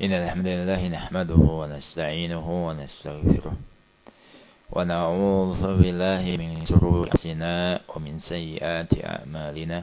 إن الحمد لله نحمده ونستعينه ونستغفره ونعوذ بالله من شرور أنفسنا ومن سيئات أعمالنا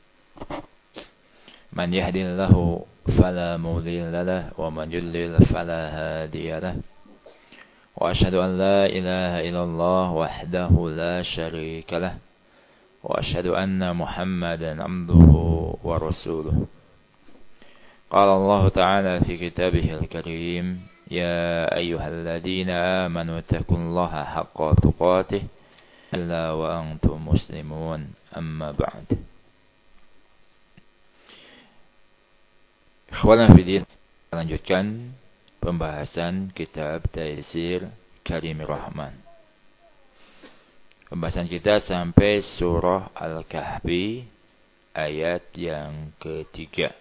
من يهد الله فلا مضل له ومن يضلل فلا هادي له وأشهد أن لا إله إلا الله وحده لا شريك له وأشهد أن محمدا عبده ورسوله قال الله تعالى في كتابه الكريم يا أيها الذين آمنوا اتقوا الله حق تقاته إلا وأنتم مسلمون أما بعد. Ikhwana fillah, lanjutkan pembahasan kitab Taisir Karimir Rahman. Pembahasan kita sampai surah Al-Kahfi ayat yang ketiga.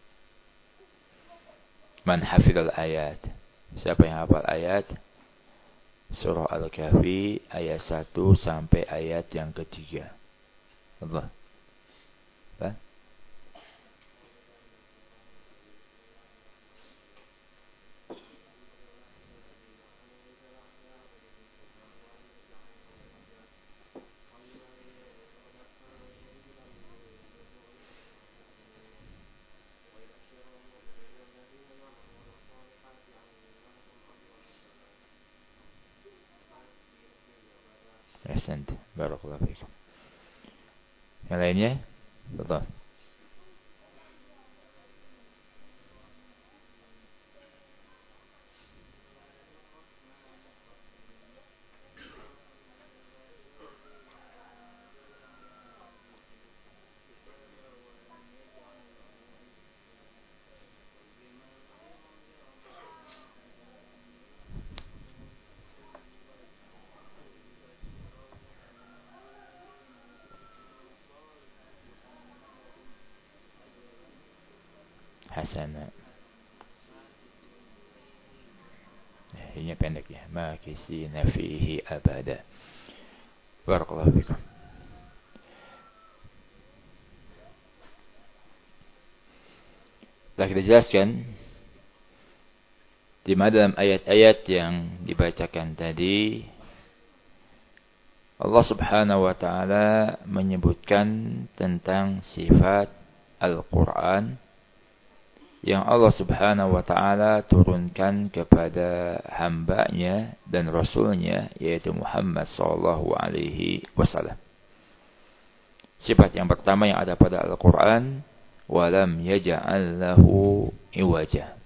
Man hafidhal ayat. Siapa yang hafal ayat surah Al-Kahfi ayat 1 sampai ayat yang ketiga. Allah. Apa? Ahsant, barakallahu fiikum. Yang lainnya? Betul. Hasanah. Ini pendek ya. Makisina fihi abada. Barakallahu fikum. Telah kita jelaskan di mana dalam ayat-ayat yang dibacakan tadi Allah Subhanahu wa taala menyebutkan tentang sifat Al-Qur'an yang Allah Subhanahu wa ta'ala turunkan kepada hambanya dan rasulnya, yaitu Muhammad sallallahu alaihi wasallam. Sifat yang pertama yang ada pada Al-Quran, walam yaj'al lahu iwaja.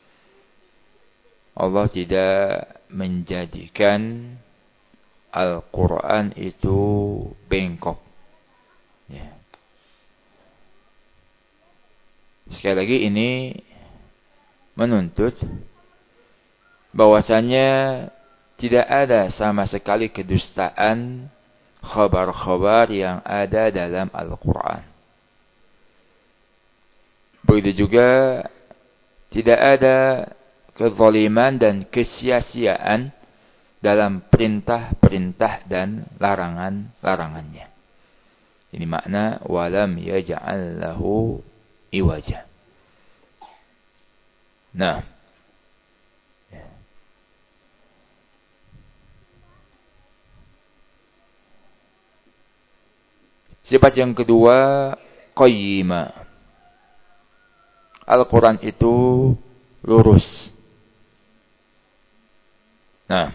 Allah tidak menjadikan Al-Quran itu bengkok. Ya. Sekali lagi ini menuntut bahwasannya tidak ada sama sekali kedustaan khabar-khabar yang ada dalam Al-Quran. Begitu juga tidak ada kezaliman dan kesia-siaan dalam perintah-perintah dan larangan-larangannya. Ini makna walam yaj'al lahu iwaja. Nah, sifat yang kedua, qayyima. Al-Quran itu lurus. Nah,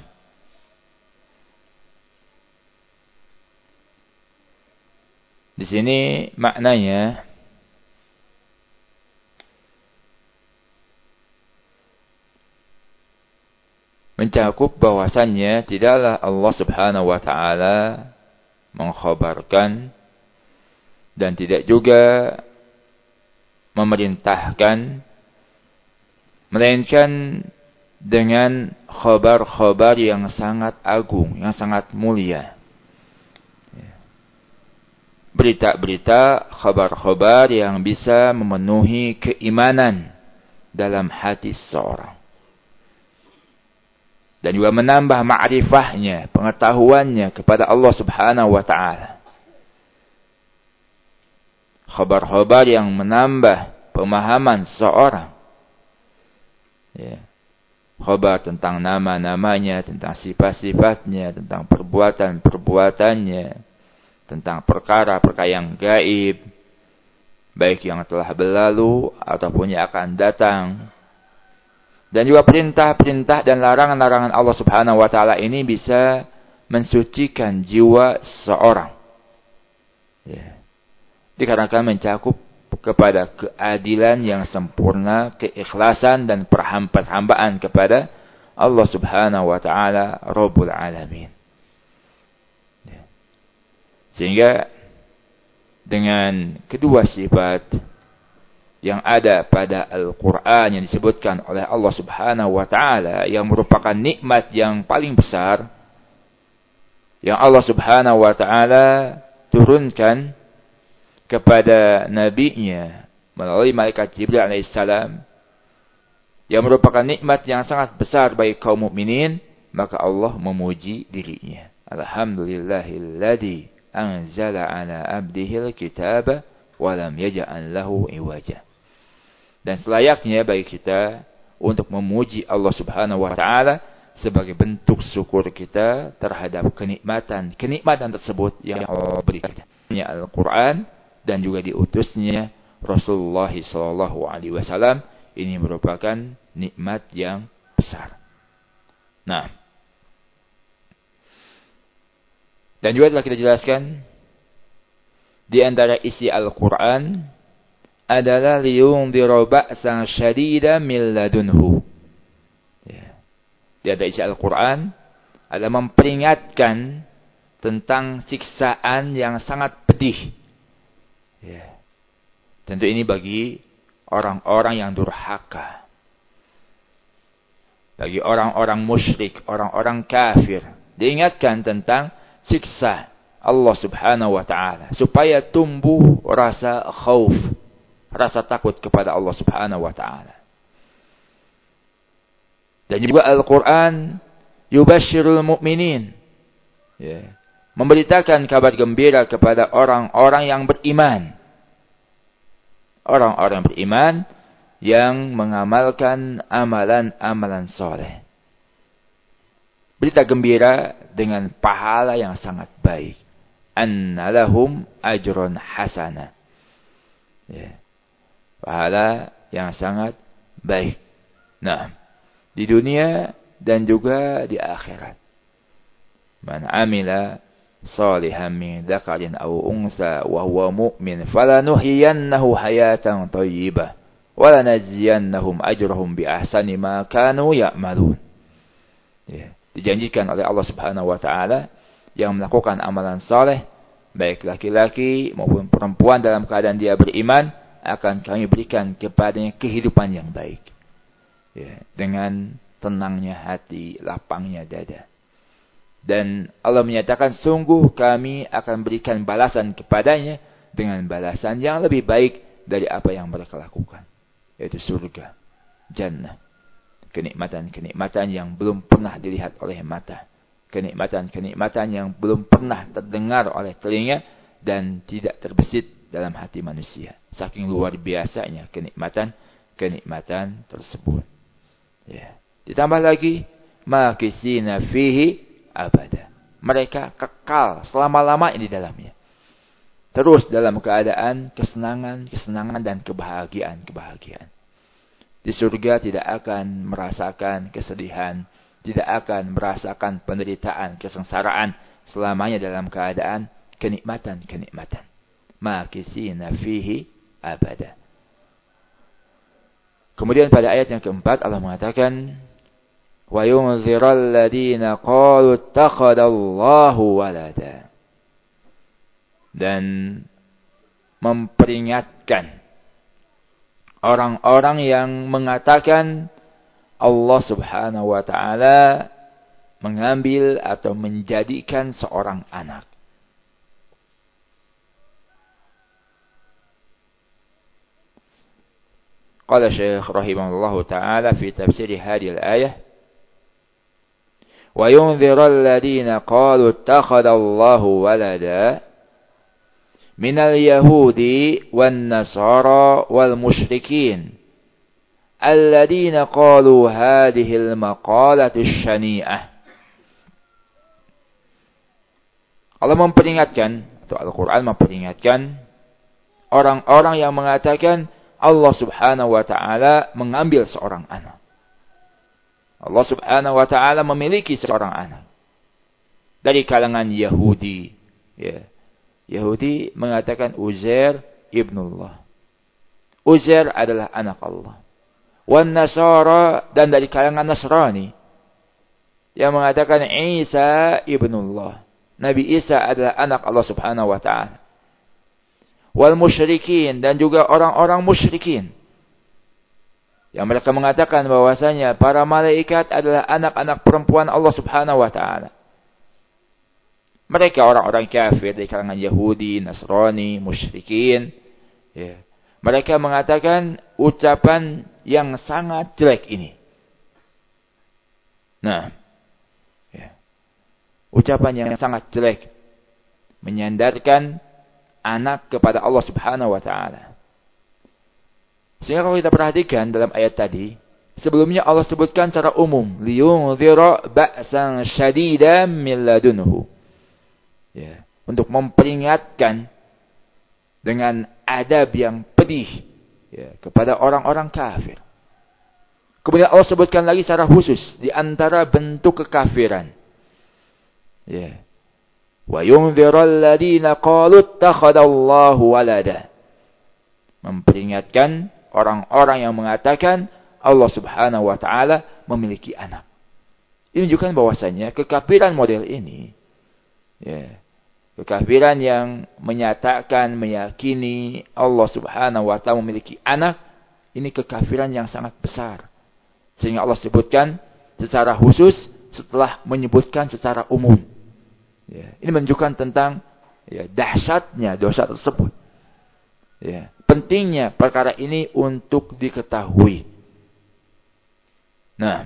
di sini maknanya mencakup bahwasannya tidaklah Allah Subhanahu wa taala mengkhabarkan dan tidak juga memerintahkan, melainkan dengan khabar-khabar yang sangat agung, yang sangat mulia. Berita-berita, khabar-khabar yang bisa memenuhi keimanan dalam hati seorang. Dan juga menambah ma'rifahnya, pengetahuannya kepada Allah Subhanahu wa ta'ala. Khabar-khabar yang menambah pemahaman seorang Ya. Khabar tentang nama-namanya, tentang sifat-sifatnya, tentang perbuatan-perbuatannya, tentang perkara-perkara yang gaib, baik yang telah berlalu ataupun yang akan datang. Dan juga perintah-perintah dan larangan-larangan Allah Subhanahu wa taala ini bisa mensucikan jiwa seseorang. Ya. Dikarenakan mencakup kepada keadilan yang sempurna, keikhlasan dan perhambaan kepada Allah Subhanahu wa taala Rabbul Alamin. Ya. Sehingga dengan kedua sifat yang ada pada Al-Quran yang disebutkan oleh Allah Subhanahu wa ta'ala, yang merupakan nikmat yang paling besar yang Allah Subhanahu wa ta'ala turunkan kepada nabinya melalui malaikat Jibril alaihissalam, yang merupakan nikmat yang sangat besar bagi kaum mukminin, maka Allah memuji dirinya. Alhamdulillahilladzi anzala ala abdihil kitaba wa lam yaj'al lahu iwaja. Dan selayaknya bagi kita untuk memuji Allah Subhanahu wa taala sebagai bentuk syukur kita terhadap kenikmatan tersebut yang Allah berikan. Al-Qur'an dan juga diutusnya Rasulullah sallallahu alaihi wasallam ini merupakan nikmat yang besar. Nah, dan juga telah kita jelaskan di antara isi Al-Qur'an adalah liyundhiru ba'san syadidan min ladunhu. Ya. Di antara isi Al-Qur'an adalah memperingatkan tentang siksaan yang sangat pedih. Ya. Tentu ini bagi orang-orang yang durhaka. Bagi orang-orang musyrik, orang-orang kafir, diingatkan tentang siksa Allah Subhanahu wa taala supaya tumbuh rasa khauf, rasa takut kepada Allah Subhanahu wa taala. Dan juga Al-Qur'an yubashshirul mu'minin. Ya. Memberitakan kabar gembira kepada orang-orang yang beriman. Orang-orang beriman yang mengamalkan amalan-amalan soleh. Berita gembira dengan pahala yang sangat baik. Anna lahum ajrun hasana. Ya. Pahala yang sangat baik. Nah, di dunia dan juga di akhirat. Man amila salihan min dzakarin aw unsa wa huwa mu'min falanuhyiyannahu hayatan thayyibah wa lanajziyannahum ajrahum bi ahsani ma kanu ya'malun. Ya, dijanjikan oleh Allah Subhanahu wa taala yang melakukan amalan saleh baik laki-laki maupun perempuan dalam keadaan dia beriman, akan kami berikan kepadanya kehidupan yang baik. Ya, dengan tenangnya hati, lapangnya dada. Dan Allah menyatakan sungguh kami akan berikan balasan kepadanya dengan balasan yang lebih baik dari apa yang mereka lakukan. Yaitu surga, jannah. Kenikmatan-kenikmatan yang belum pernah dilihat oleh mata. Kenikmatan-kenikmatan yang belum pernah terdengar oleh telinga dan tidak terbesit dalam hati manusia. Saking luar biasanya kenikmatan tersebut. Ya. Ditambah lagi, makisina fihi abada. Mereka kekal selama-lamanya di dalamnya. Terus dalam keadaan kesenangan dan kebahagiaan. Di surga tidak akan merasakan kesedihan, tidak akan merasakan penderitaan, kesengsaraan, selamanya dalam keadaan kenikmatan. Makisina fihi abada. Kemudian pada ayat yang keempat Allah mengatakan wa yunziral ladina qalu ittakhadallahu walada, dan memperingatkan orang-orang yang mengatakan Allah Subhanahu wa taala mengambil atau menjadikan seorang anak. Qala Syekh rahimahullahu taala fi tafsir hadhihi al-ayah wa yunziral ladina qalu ittakhadallahu walada minal yahudi wan nasara wal musyrikin Alladzina qalu hadhil maqalatu syani'ah. Allah memperingatkan, atau Al-Quran memperingatkan orang-orang yang mengatakan Allah subhanahu wa ta'ala mengambil seorang anak. Allah subhanahu wa ta'ala memiliki seorang anak. Dari kalangan Yahudi. Ya. Yahudi mengatakan Uzair ibnullah. Uzair adalah anak Allah. Wan Nasara, dan dari kalangan Nasrani yang mengatakan Isa ibnullah. Nabi Isa adalah anak Allah subhanahu wa ta'ala. Wal musyrikin, dan juga orang-orang musyrikin yang mereka mengatakan bahwasanya para malaikat adalah anak-anak perempuan Allah subhanahu wa ta'ala. Mereka orang-orang kafir dari kalangan Yahudi, Nasrani, musyrikin. Ya. Mereka mengatakan ucapan yang sangat jelek ini. Nah, ya. Ucapan yang sangat jelek, menyandarkan anak kepada Allah subhanahu wa ta'ala. Sehingga kalau kita perhatikan dalam ayat tadi, sebelumnya Allah sebutkan secara umum, liyunzira ba'san syadidan min ladunhu. Ya, untuk memperingatkan dengan adab yang pedih, ya, kepada orang-orang kafir. Kemudian Allah sebutkan lagi secara khusus di antara bentuk kekafiran. Ya. Wa yunziral ladina qalu ittakhadallahu walada. Memperingatkan orang-orang yang mengatakan Allah subhanahu wa ta'ala memiliki anak. Ini menunjukkan bahwasanya kekafiran model ini, ya, kekafiran yang menyatakan, meyakini Allah subhanahu wa ta'ala memiliki anak, ini kekafiran yang sangat besar. Sehingga Allah sebutkan secara khusus setelah menyebutkan secara umum. Ya, ini menunjukkan tentang, ya, dahsyatnya dosa tersebut. Ya, pentingnya perkara ini untuk diketahui. Nah,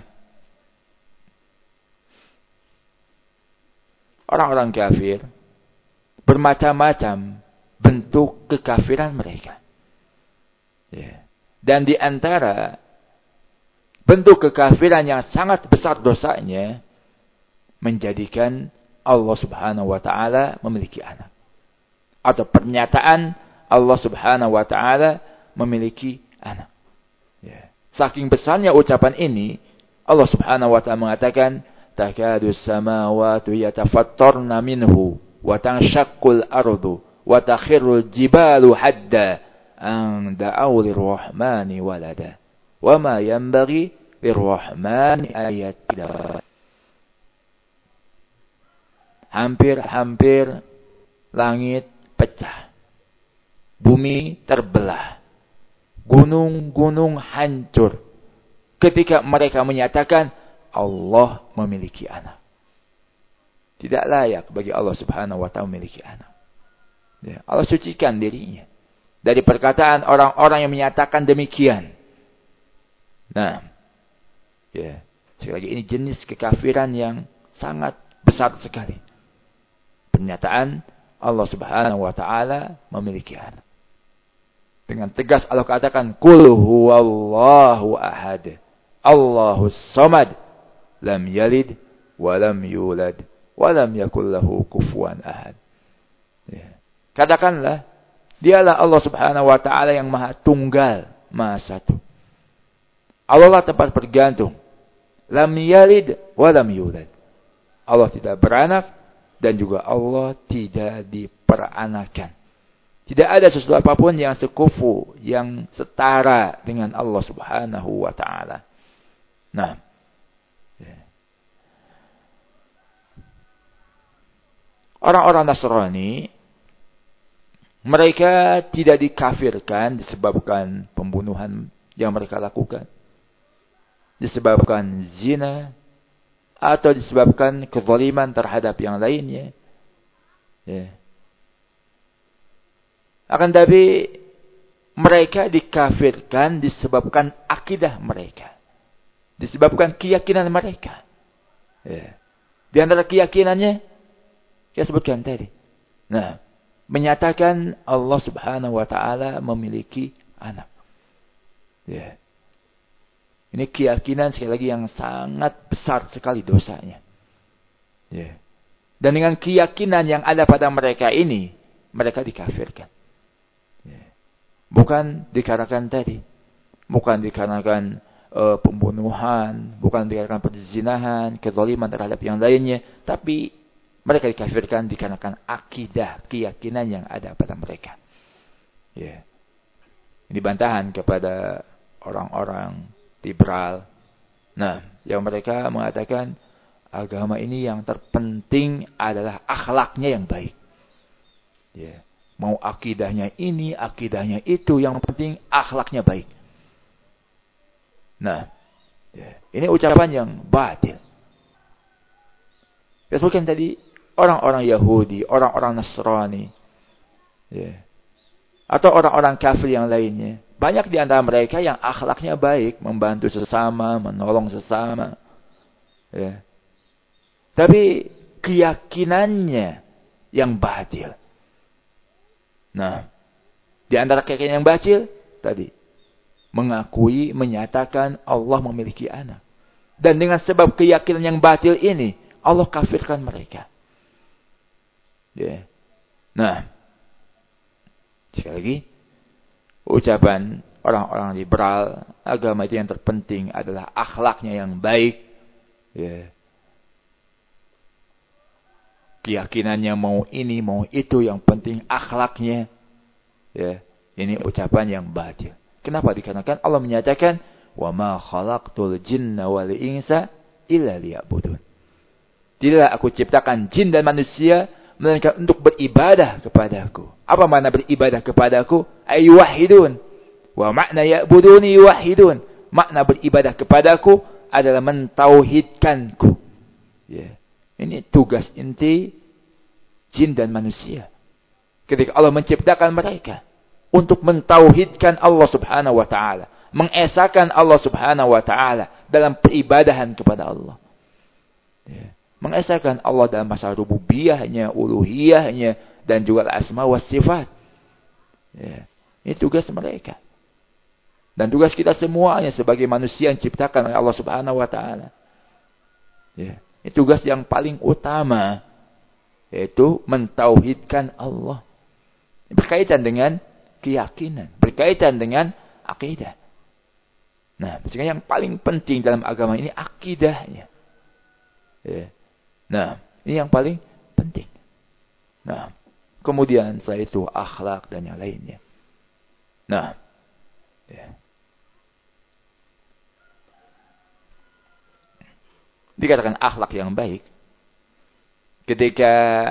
orang-orang kafir bermacam-macam bentuk kekafiran mereka. Ya. Dan di antara bentuk kekafiran yang sangat besar dosanya, menjadikan Allah subhanahu wa ta'ala memiliki anak. Atau pernyataan Allah subhanahu wa ta'ala memiliki anak. Ya. Saking besarnya ucapan ini, Allah subhanahu wa ta'ala mengatakan, takadu samawatu yatafattarna minhu, wa tanshaqqul ardu, wa takhirul jibalu hadda, an da'aw lirrahmani walada. Wa ma yanbaghi lirrahmani ayatina. Hampir-hampir langit pecah, bumi terbelah, gunung-gunung hancur ketika mereka menyatakan Allah memiliki anak. Tidak layak bagi Allah subhanahu wa ta'ala memiliki anak. Ya, Allah sucikan dirinya dari perkataan orang-orang yang menyatakan demikian. Nah, ya, sekali lagi ini jenis kekafiran yang sangat besar sekali. Pernyataan Allah subhanahu wa ta'ala memiliki anak. Dengan tegas Allah katakan, Qul huwallahu ahad, Allahus samad, lam yalid, wa lam yulad, wa lam yakul lahu kufuwan ahad. Ya. Katakanlah, dialah Allah subhanahu wa ta'ala yang maha tunggal, maha satu. Allah lah tempat bergantung. Lam yalid, wa lam yulad. Allah tidak beranak, dan juga Allah tidak diperanakan. Tidak ada sesuatu apapun yang sekufu, yang setara dengan Allah subhanahu wa ta'ala. Nah, orang-orang Nasrani, mereka tidak dikafirkan disebabkan pembunuhan yang mereka lakukan, disebabkan zina, atau disebabkan kezaliman terhadap yang lainnya. Ya. Akan tapi mereka dikafirkan disebabkan akidah mereka, disebabkan keyakinan mereka. Ya. Di antara keyakinannya, saya sebutkan tadi. Nah, menyatakan Allah subhanahu wa ta'ala memiliki anak. Ya. Ini keyakinan sekali lagi yang sangat besar sekali dosanya. Ya. Dan dengan keyakinan yang ada pada mereka ini, mereka dikafirkan. Ya. Bukan dikarenakan tadi. Bukan dikarenakan pembunuhan, bukan dikarenakan perzinahan, kezaliman terhadap yang lainnya, tapi mereka dikafirkan dikarenakan akidah, keyakinan yang ada pada mereka. Ya. Ini bantahan kepada orang-orang liberal. Nah, yang mereka mengatakan agama ini yang terpenting adalah akhlaknya yang baik. Ya. Mau akidahnya ini, akidahnya itu, yang penting akhlaknya baik. Nah, ya. Ini ucapan yang batil. Ya, seperti tadi orang-orang Yahudi, orang-orang Nasrani, ya, atau orang-orang kafir yang lainnya. Banyak di antara mereka yang akhlaknya baik, membantu sesama, menolong sesama. Ya. Tapi keyakinannya yang batil. Nah, di antara keyakinan yang batil tadi, mengakui, menyatakan Allah memiliki anak. Dan dengan sebab keyakinan yang batil ini, Allah kafirkan mereka. Ya. Nah, sekali lagi, ucapan orang-orang liberal, agama itu yang terpenting adalah akhlaknya yang baik. Ya. Keyakinannya mau ini, mau itu, yang penting akhlaknya. Ya. Ini ucapan yang batil. Kenapa? Dikarenakan Allah menyatakan, "Wa ma khalaqtul jinna wal insa illa liya'budun." Tidaklah aku ciptakan jin dan manusia melainkan untuk beribadah kepadaku. Apa makna beribadah kepadaku? Ay yuwahhidun. Wa makna ya'buduni yuwahhidun. Makna beribadah kepadaku adalah mentauhidkanku. Ya. Ini tugas inti jin dan manusia. Ketika Allah menciptakan mereka untuk mentauhidkan Allah Subhanahu wa taala, mengesahkan Allah Subhanahu wa taala dalam peribadahan kepada Allah. Ya. Mengesahkan Allah dalam masalah rububiyahnya, uluhiyahnya, dan juga asma wa sifat. Ya. Ini tugas mereka. Dan tugas kita semuanya sebagai manusia yang diciptakan oleh Allah Subhanahu wa taala. Ya. Ini tugas yang paling utama, yaitu mentauhidkan Allah. Berkaitan dengan keyakinan, berkaitan dengan akidah. Nah, sehingga yang paling penting dalam agama ini akidahnya. Ya. Nah, ini yang paling penting. Nah, kemudian setelah itu akhlak dan yang lainnya. Nah, ya. Dikatakan akhlak yang baik ketika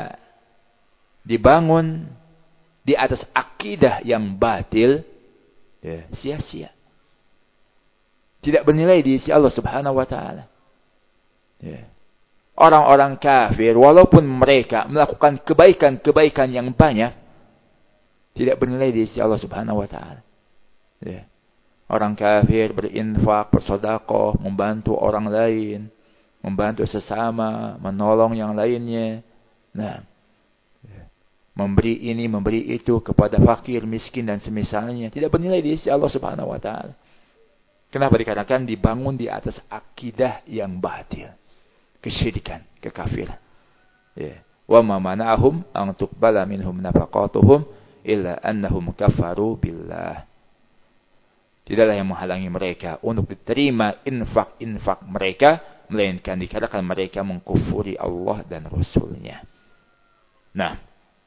dibangun di atas akidah yang batil, ya, sia-sia. Tidak bernilai di sisi Allah Subhanahu wa taala. Ya. Orang-orang kafir, walaupun mereka melakukan kebaikan-kebaikan yang banyak, tidak bernilai di sisi Allah Subhanahu wa taala. Ya. Orang kafir berinfak, bersedekah, membantu orang lain, membantu sesama, menolong yang lainnya. Nah, memberi ini, memberi itu kepada fakir, miskin dan semisalnya, tidak bernilai di sisi Allah Subhanahu wa taala. Kenapa? Dikatakan dibangun di atas akidah yang batil. Kesyirikan, kekafiran. Ya. Wa ma mana'ahum an tuqbala minhum nafaqatuhum illa annahum kafaru billah. Tidaklah yang menghalangi mereka untuk diterima infak-infak mereka, melainkan dikarenakan mereka mengkufuri Allah dan Rasul-Nya. Nah,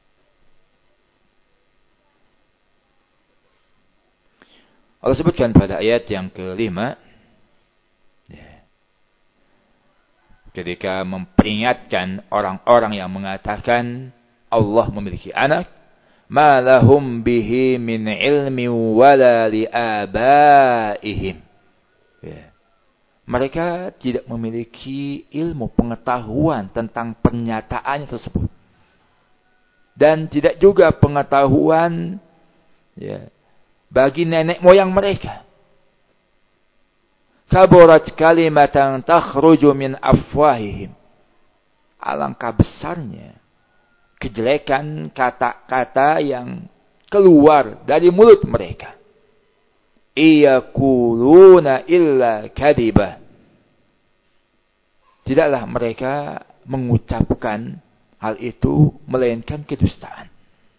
Allah sebutkan pada ayat yang ke-5, ketika memperingatkan orang-orang yang mengatakan Allah memiliki anak, ma lahum bihi min ilmi wala li abaihim. Ya. Mereka tidak memiliki ilmu pengetahuan tentang pernyataan tersebut. Dan tidak juga pengetahuan, ya, bagi nenek moyang mereka. Kaburat kalimatan takhruju min afwahihim. Alangkah besarnya kejelekan kata-kata yang keluar dari mulut mereka. iyaquluna illa kadhiba. Tidaklah mereka mengucapkan hal itu melainkan kedustaan.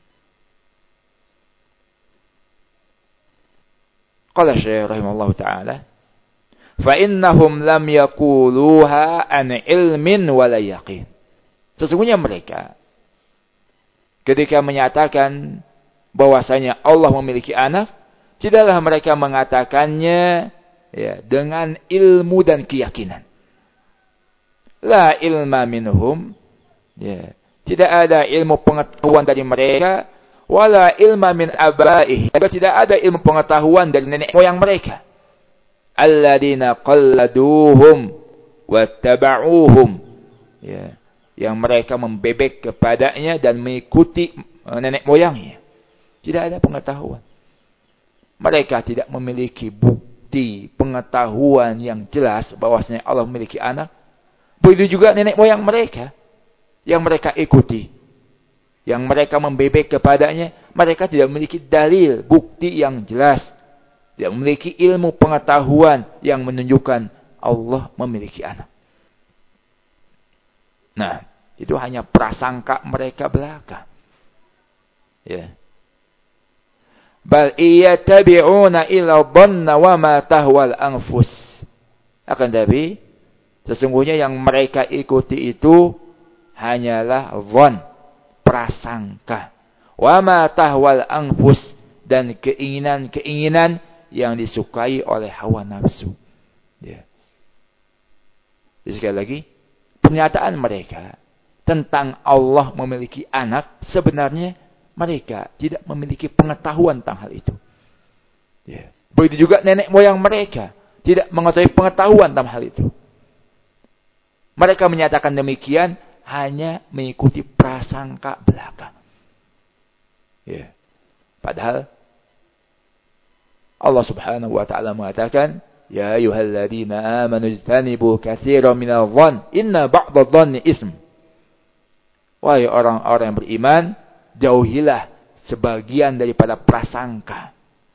Qala Syekh rahimahullahu taala, fa innahum lam yaquluha an ilmin wala yaqin. Sesungguhnya mereka ketika menyatakan bahwasanya Allah memiliki anak, tidaklah mereka mengatakannya dengan ilmu dan keyakinan. La ilma minhum, tidak ada ilmu pengetahuan dari mereka, wala ilma min abaih, juga tidak ada ilmu pengetahuan dari nenek moyang mereka. Alladzina qalladuhum wattaba'uhum, yang mereka membebek kepadanya dan mengikuti nenek moyangnya. Tidak ada pengetahuan. Mereka tidak memiliki bukti pengetahuan yang jelas bahwasanya Allah memiliki anak. Begitu juga nenek moyang mereka yang mereka ikuti, yang mereka membebek kepadanya, mereka tidak memiliki dalil, bukti yang jelas, tidak memiliki ilmu pengetahuan yang menunjukkan Allah memiliki anak. Nah, itu hanya prasangka mereka belaka. Bal iyattabi'una illa dhanna wa ma tahwal anfus. Akan tapi sesungguhnya yang mereka ikuti itu hanyalah dhann, prasangka. Wa ma tahwal anfus, dan keinginan-keinginan yang disukai oleh hawa nafsu. Jadi sekali lagi, pernyataan mereka tentang Allah memiliki anak, sebenarnya mereka tidak memiliki pengetahuan tentang hal itu. Begitu juga nenek moyang mereka tidak mengetahui pengetahuan tentang hal itu. Mereka menyatakan demikian hanya mengikuti prasangka belaka. Padahal Allah Subhanahu wa taala mengatakan, ya ayyuhalladzina amanu ijtanibu katsiran minadh dhann inna ba'dadh dhanni ism. Wahai orang-orang yang beriman, jauhilah sebagian daripada prasangka.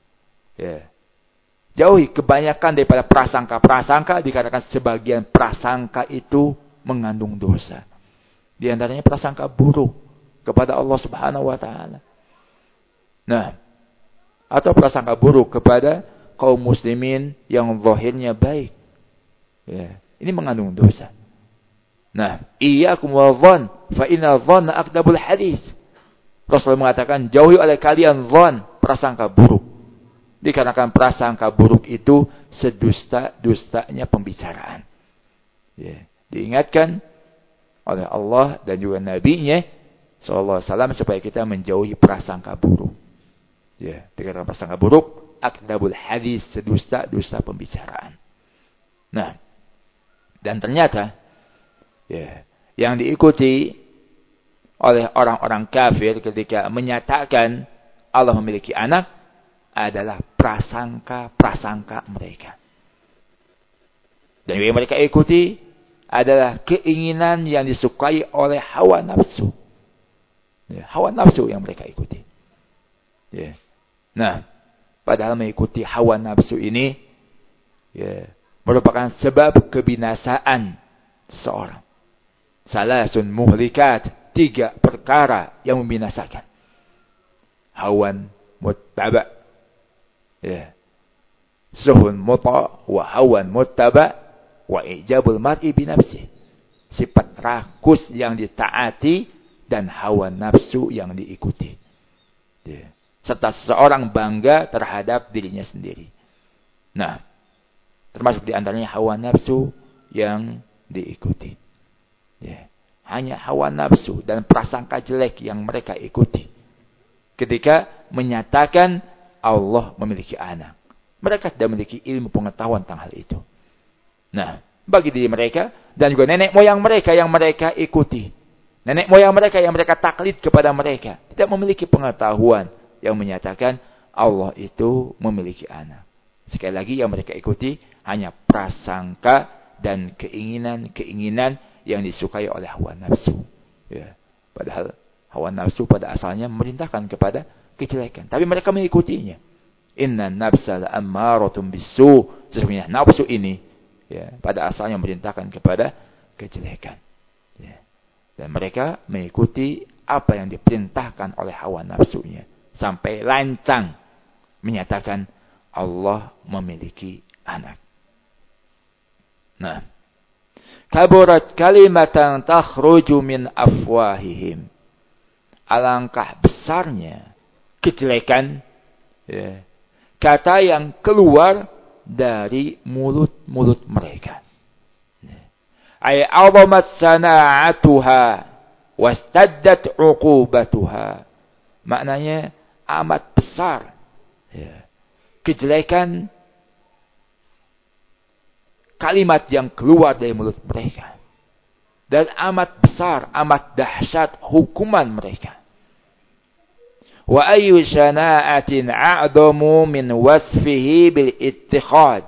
Jauhi kebanyakan daripada prasangka-prasangka, dikatakan sebagian prasangka itu mengandung dosa. Di antaranya prasangka buruk kepada Allah Subhanahu wa taala. Nah, atau prasangka buruk kepada kaum muslimin yang zahirnya baik. Ini mengandung dosa. Nah, iyyakum wadh-dhann fa inna dhanna akdzabul hadis. Rasul mengatakan, jauhi oleh kalian dhann, prasangka buruk. Dikarenakan prasangka buruk itu sedusta-dustanya pembicaraan. Diingatkan oleh Allah dan juga Nabi-Nya sallallahu alaihi wasallam supaya kita menjauhi prasangka buruk. Dikarenakan prasangka buruk, akdzabul hadis, sedusta-dusta pembicaraan. Nah, dan ternyata yang diikuti oleh orang-orang kafir ketika menyatakan Allah memiliki anak adalah prasangka-prasangka mereka. Dan yang mereka ikuti adalah keinginan yang disukai oleh hawa nafsu. Hawa nafsu yang mereka ikuti. Nah, padahal mengikuti hawa nafsu ini merupakan sebab kebinasaan seorang. Salasun muhlikat, 3 perkara yang membinasakan. Hawan muttaba, suhun muta wa hawan muttaba wa ijabul mar'i binafsih. Sifat rakus yang ditaati dan hawa nafsu yang diikuti. Serta seseorang bangga terhadap dirinya sendiri. Nah, termasuk di antaranya hawa nafsu yang diikuti. Hanya hawa nafsu dan prasangka jelek yang mereka ikuti ketika menyatakan Allah memiliki anak. Mereka tidak memiliki ilmu pengetahuan tentang hal itu. Nah, bagi diri mereka dan juga nenek moyang mereka yang mereka ikuti, nenek moyang mereka yang mereka taklid kepada mereka, tidak memiliki pengetahuan yang menyatakan Allah itu memiliki anak. Sekali lagi, yang mereka ikuti hanya prasangka dan keinginan-keinginan yang disukai oleh hawa nafsu. Padahal hawa nafsu pada asalnya memerintahkan kepada kejelekan, tapi mereka mengikutinya Inna nafsa la'ammaratun bisu. Sesungguhnya nafsu ini ya, pada asalnya memerintahkan kepada kejelekan. Ya. Dan mereka mengikuti apa yang diperintahkan oleh hawa nafsunya. Sampai lancang menyatakan Allah memiliki anak. Nah, kaburat kalimatan takhruju min afwahihim. Alangkah besarnya kejelekan ya, kata yang keluar dari mulut-mulut mereka. Ay azamat sana'atuha wastaddat 'uqubatuha. Maknanya amat besar ya, kejelekan kalimat yang keluar dari mulut mereka. Dan amat besar, amat dahsyat hukuman mereka. Wa ayyu syana'atin a'damu min wasfihi bil ittikhad.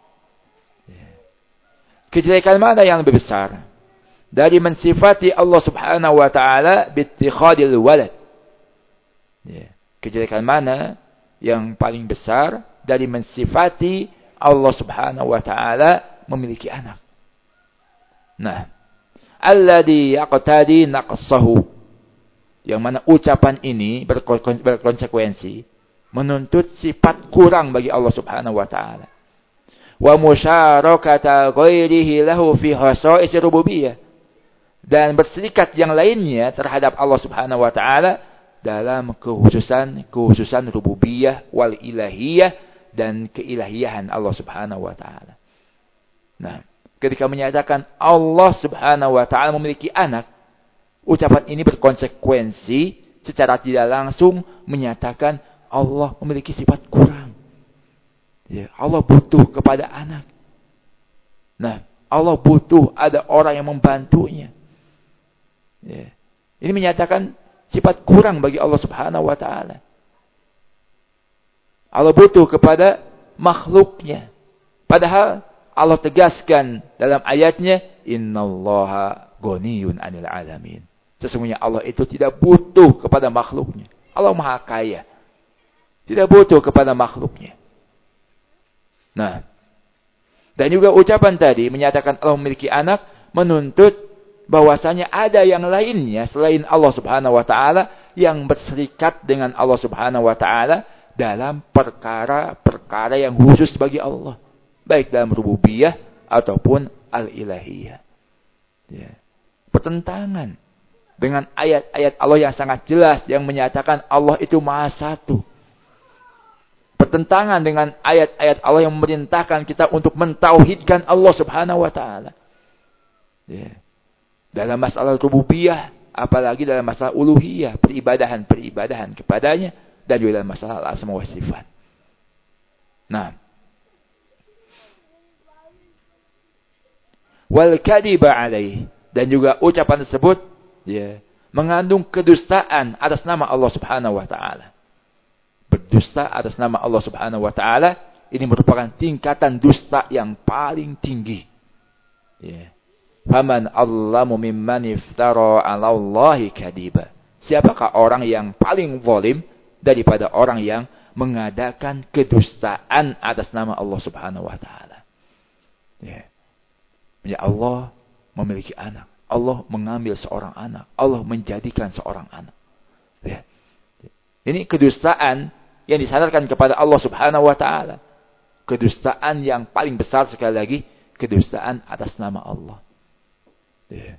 Kejelekan mana yang lebih besar dari mensifati Allah Subhanahu wa taala bi ittikhadil walad? Kejelekan mana yang paling besar dari mensifati Allah Subhanahu wa taala memiliki anak? Nah, alladhi yaqtadi naqsahu, yang mana ucapan ini berkonsekuensi menuntut sifat kurang bagi Allah Subhanahu wa taala. Wa musyarakata ghairihi lahu fi khasa'is rububiyah, dan berserikat yang lainnya terhadap Allah Subhanahu wa taala dalam kekhususan rububiyah wal ilahiyah dan keilahiyahan Allah Subhanahu wa taala. Nah, ketika menyatakan Allah Subhanahu wa taala memiliki anak, ucapan ini berkonsekuensi secara tidak langsung menyatakan Allah memiliki sifat kurang. Ya, Allah butuh kepada anak. Nah, Allah butuh ada orang yang membantunya. Ya. Ini menyatakan sifat kurang bagi Allah Subhanahu wa taala. Allah butuh kepada makhluknya. Padahal Allah tegaskan dalam ayatnya, innallaha ghaniyun 'anil 'alamin. Sesungguhnya Allah itu tidak butuh kepada makhluknya. Allah Maha Kaya. Tidak butuh kepada makhluknya. Nah, dan juga ucapan tadi menyatakan Allah memiliki anak menuntut bahwasanya ada yang lainnya selain Allah Subhanahu wa taala yang berserikat dengan Allah Subhanahu wa taala dalam perkara-perkara yang khusus bagi Allah, baik dalam rububiyah ataupun al-ilahiyah. Ya. Pertentangan dengan ayat-ayat Allah yang sangat jelas yang menyatakan Allah itu Maha Satu. Pertentangan dengan ayat-ayat Allah yang memerintahkan kita untuk mentauhidkan Allah Subhanahu wa taala. Ya. Dalam masalah rububiyah, apalagi dalam masalah uluhiyah, peribadahan kepadanya, dan juga dalam masalah asma wa sifat. Nah, wal kadiba alaih, dan juga ucapan tersebut ya, mengandung kedustaan atas nama Allah Subhanahu wa taala. Berdusta atas nama Allah Subhanahu wa taala ini merupakan tingkatan dusta yang paling tinggi. Ya. Faman allamu mimman iftara 'ala Allahi kadiba. Siapakah orang yang paling zalim daripada orang yang mengadakan kedustaan atas nama Allah Subhanahu wa taala. Ya. Ya, Allah memiliki anak. Allah mengambil seorang anak. Allah menjadikan seorang anak. Ya. Ini kedustaan yang disandarkan kepada Allah Subhanahu wa taala. Kedustaan yang paling besar sekali lagi, kedustaan atas nama Allah. Ya.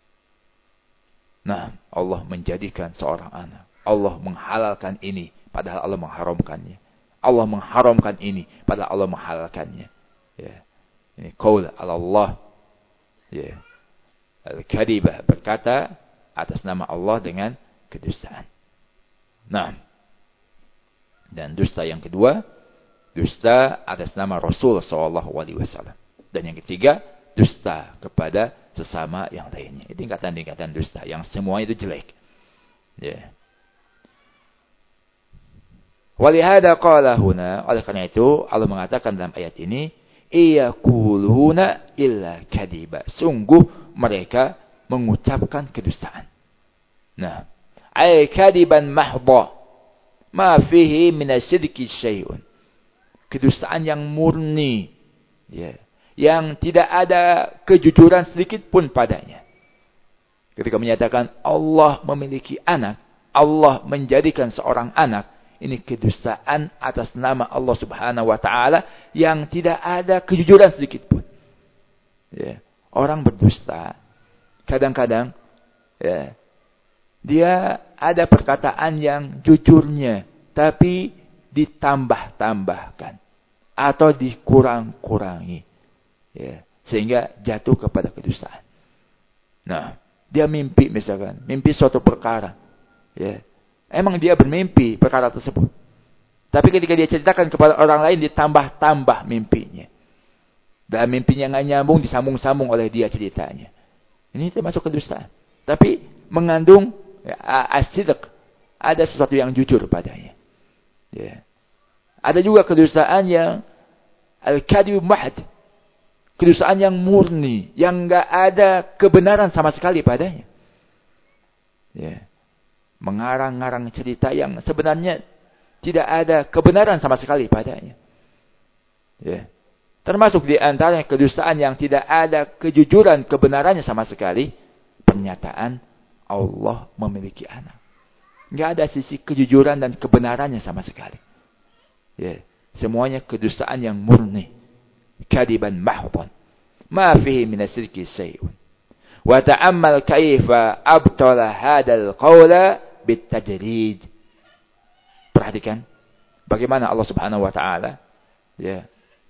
Nah, Allah menjadikan seorang anak. Allah menghalalkan ini padahal Allah mengharamkannya. Allah mengharamkan ini padahal Allah menghalalkannya. Ya. Ini qaul Allah. Ya. Al-kadibah, berkata atas nama Allah dengan kedustaan. Nah, dan dusta yang kedua, dusta atas nama Rasul SAW. Dan yang ketiga, dusta kepada sesama yang lainnya. Itu tingkatan-tingkatan dusta yang semuanya itu jelek. Ya. Walihada qala huna, oleh karena itu Allah mengatakan dalam ayat ini, iyaquluna illa kadiba. Sungguh mereka mengucapkan kedustaan. Nah, ay kadiban mahdha ma fihi min asyidki syai'un. kedustaan yang murni, ya, yang tidak ada kejujuran sedikit pun padanya. Ketika menyatakan Allah memiliki anak, Allah menjadikan seorang anak, ini kedustaan atas nama Allah Subhanahu wa taala yang tidak ada kejujuran sedikit pun. Ya, orang berdusta kadang-kadang, ya, dia ada perkataan yang jujurnya tapi ditambah-tambahkan atau dikurang-kurangi, ya, sehingga jatuh kepada kedustaan. Nah, dia mimpi misalkan, mimpi suatu perkara, ya, emang dia bermimpi perkara tersebut, tapi ketika dia ceritakan kepada orang lain ditambah-tambah mimpinya, dan mimpinya nggak nyambung, disambung-sambung oleh dia ceritanya. Ini termasuk kedustaan, tapi mengandung, ya, as-sidq, ada sesuatu yang jujur padanya. Ya. Ada juga kedustaan yang al-kadhib mahd, kedustaan yang murni, yang enggak ada kebenaran sama sekali padanya. Ya. Mengarang-ngarang cerita yang sebenarnya tidak ada kebenaran sama sekali padanya. Ya. Termasuk di antara kedustaan yang tidak ada kejujuran kebenarannya sama sekali, pernyataan Allah memiliki anak. Enggak ada sisi kejujuran dan kebenarannya sama sekali. Ya, semuanya kedustaan yang murni. Kadiban mahdan. Ma fihi min as-sidqi syai'un. Wa ta'ammal kaifa abtala hadzal qawla bit-tajrid. Perhatikan bagaimana Allah Subhanahu wa taala, ya,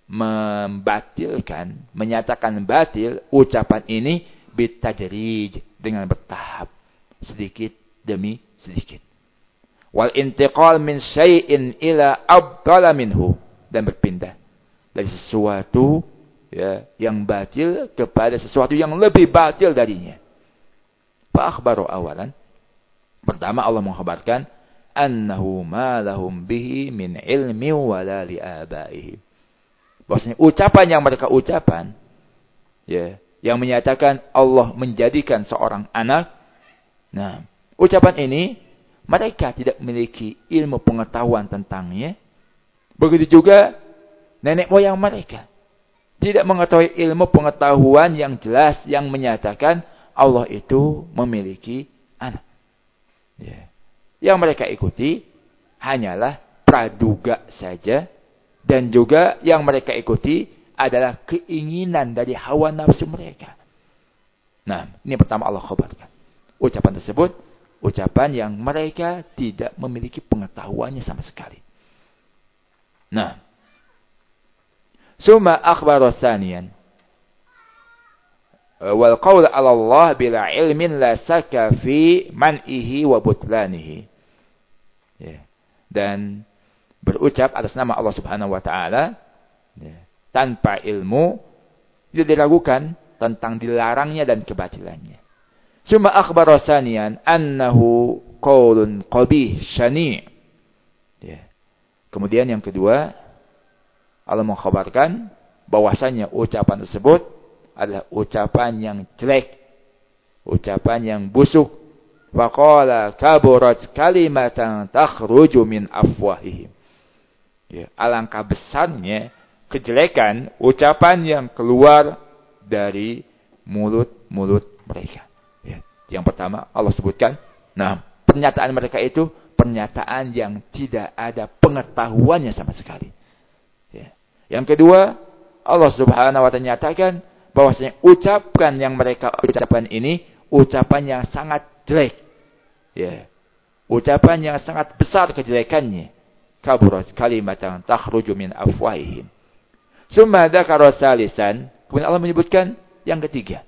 membatilkan, menyatakan batil ucapan ini bit-tajrid, dengan bertahap, sedikit demi sedikit. Wal intiqal min syai'in ila abtala minhu, dan berpindah dari sesuatu, ya, yang batil kepada sesuatu yang lebih batil darinya. Fa akhbaru awalan, pertama Allah mengkhabarkan annahu ma lahum bihi min ilmi wala li abaihim, bahwasanya ucapan yang mereka ucapan, ya, yang menyatakan Allah menjadikan seorang anak, nah, ucapan ini mereka tidak memiliki ilmu pengetahuan tentangnya. Begitu juga nenek moyang mereka tidak mengetahui ilmu pengetahuan yang jelas yang menyatakan Allah itu memiliki anak. Ya. Yang mereka ikuti hanyalah praduga saja, dan juga yang mereka ikuti adalah keinginan dari hawa nafsu mereka. Nah, ini pertama Allah khabarkan. Ucapan tersebut ucapan yang mereka tidak memiliki pengetahuannya sama sekali. Nah, summa akhbara tsaniyan wal qaul 'ala Allah bila ilmin la saka fi man'ihi wa butlanihi. Ya. Dan berucap atas nama Allah Subhanahu wa taala, ya, tanpa ilmu, tidak diragukan tentang dilarangnya dan kebatilannya. Summa akhbara tsaniyan annahu qaulun qabih syani'. Ya. Kemudian yang kedua, Allah mengkhabarkan bahwasanya ucapan tersebut adalah ucapan yang jelek, ucapan yang busuk. Faqala kaburat kalimatan takhruju min afwahihim. Ya, alangkah besarnya kejelekan ucapan yang keluar dari mulut-mulut mereka. Ya. Yang pertama Allah sebutkan, nah, pernyataan mereka itu pernyataan yang tidak ada pengetahuannya sama sekali. Ya. Yang kedua, Allah Subhanahu wa taala nyatakan bahwasanya ucapan yang mereka ucapkan ini ucapan yang sangat jelek. Ya. Ucapan yang sangat besar kejelekannya. Kaburat kalimatan takhruju min afwahihim. Summa dzakara salisan, kemudian Allah menyebutkan yang ketiga.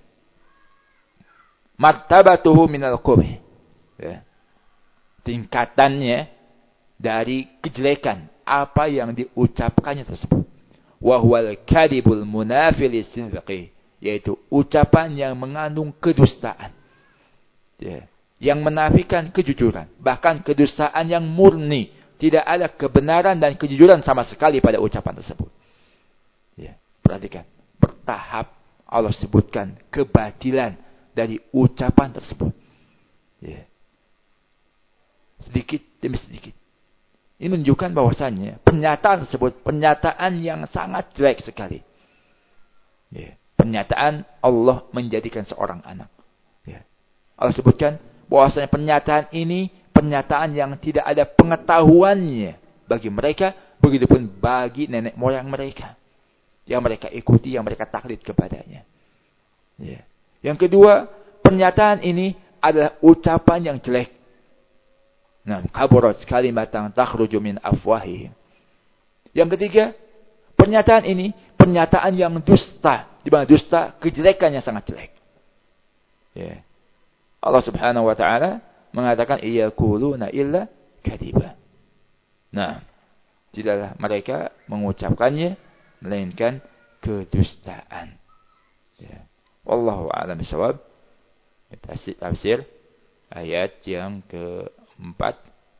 Martabatuhu minal qubh. Ya. Tingkatannya dari kejelekan apa yang diucapkannya tersebut. Wa huwal kadibul munafil lisidqi, yaitu ucapan yang mengandung kedustaan. Ya. Yang menafikan kejujuran, bahkan kedustaan yang murni, tidak ada kebenaran dan kejujuran sama sekali pada ucapan tersebut. Ya. Perhatikan, bertahap Allah sebutkan kebatilan dari ucapan tersebut. Ya. Sedikit demi sedikit. Ini menunjukkan bahwasannya pernyataan tersebut pernyataan yang sangat jelek sekali. Ya. Pernyataan Allah menjadikan seorang anak. Ya. Allah sebutkan bahwasanya pernyataan ini pernyataan yang tidak ada pengetahuannya bagi mereka, begitupun bagi nenek moyang mereka yang mereka ikuti, yang mereka taklid kepadanya. Ya. Yang kedua, pernyataan ini adalah ucapan yang jelek. Nah, kaburat kalimatan takhruju min afwahihim. Yang ketiga, pernyataan ini pernyataan yang dusta, di mana dusta kejelekannya sangat jelek. Ya. Allah Subhanahu wa taala mengatakan iyaquluna illa kadiba. Nah, tidaklah mereka mengucapkannya melainkan kedustaan. Ya. Wallahu a'lam bishawab. Tafsir ayat yang keempat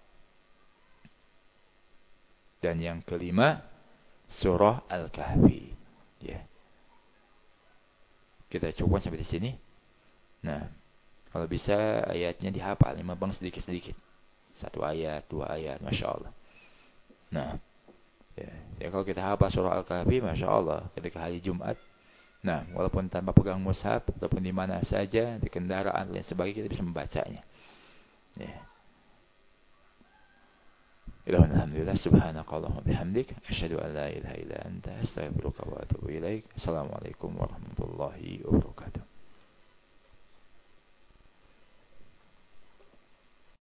dan yang kelima surah Al-Kahfi. Ya. Kita cukup sampai di sini. Nah, kalau bisa ayatnya dihafal, bang sedikit-sedikit. 1 ayat, 2 ayat, Masya Allah. Nah, ya kalau kita hafal surah Al-Kahfi, Masya Allah, ketika hari Jumat, nah, walaupun tanpa pegang mushaf, ataupun di mana saja, di kendaraan, dan sebagainya, kita bisa membacanya. Ya. Alhamdulillah, subhanakallahumma bihamdik, asyhadu an la ilaha illa anta, astaghfiruka wa atubu ilaik. Assalamualaikum warahmatullahi wabarakatuh.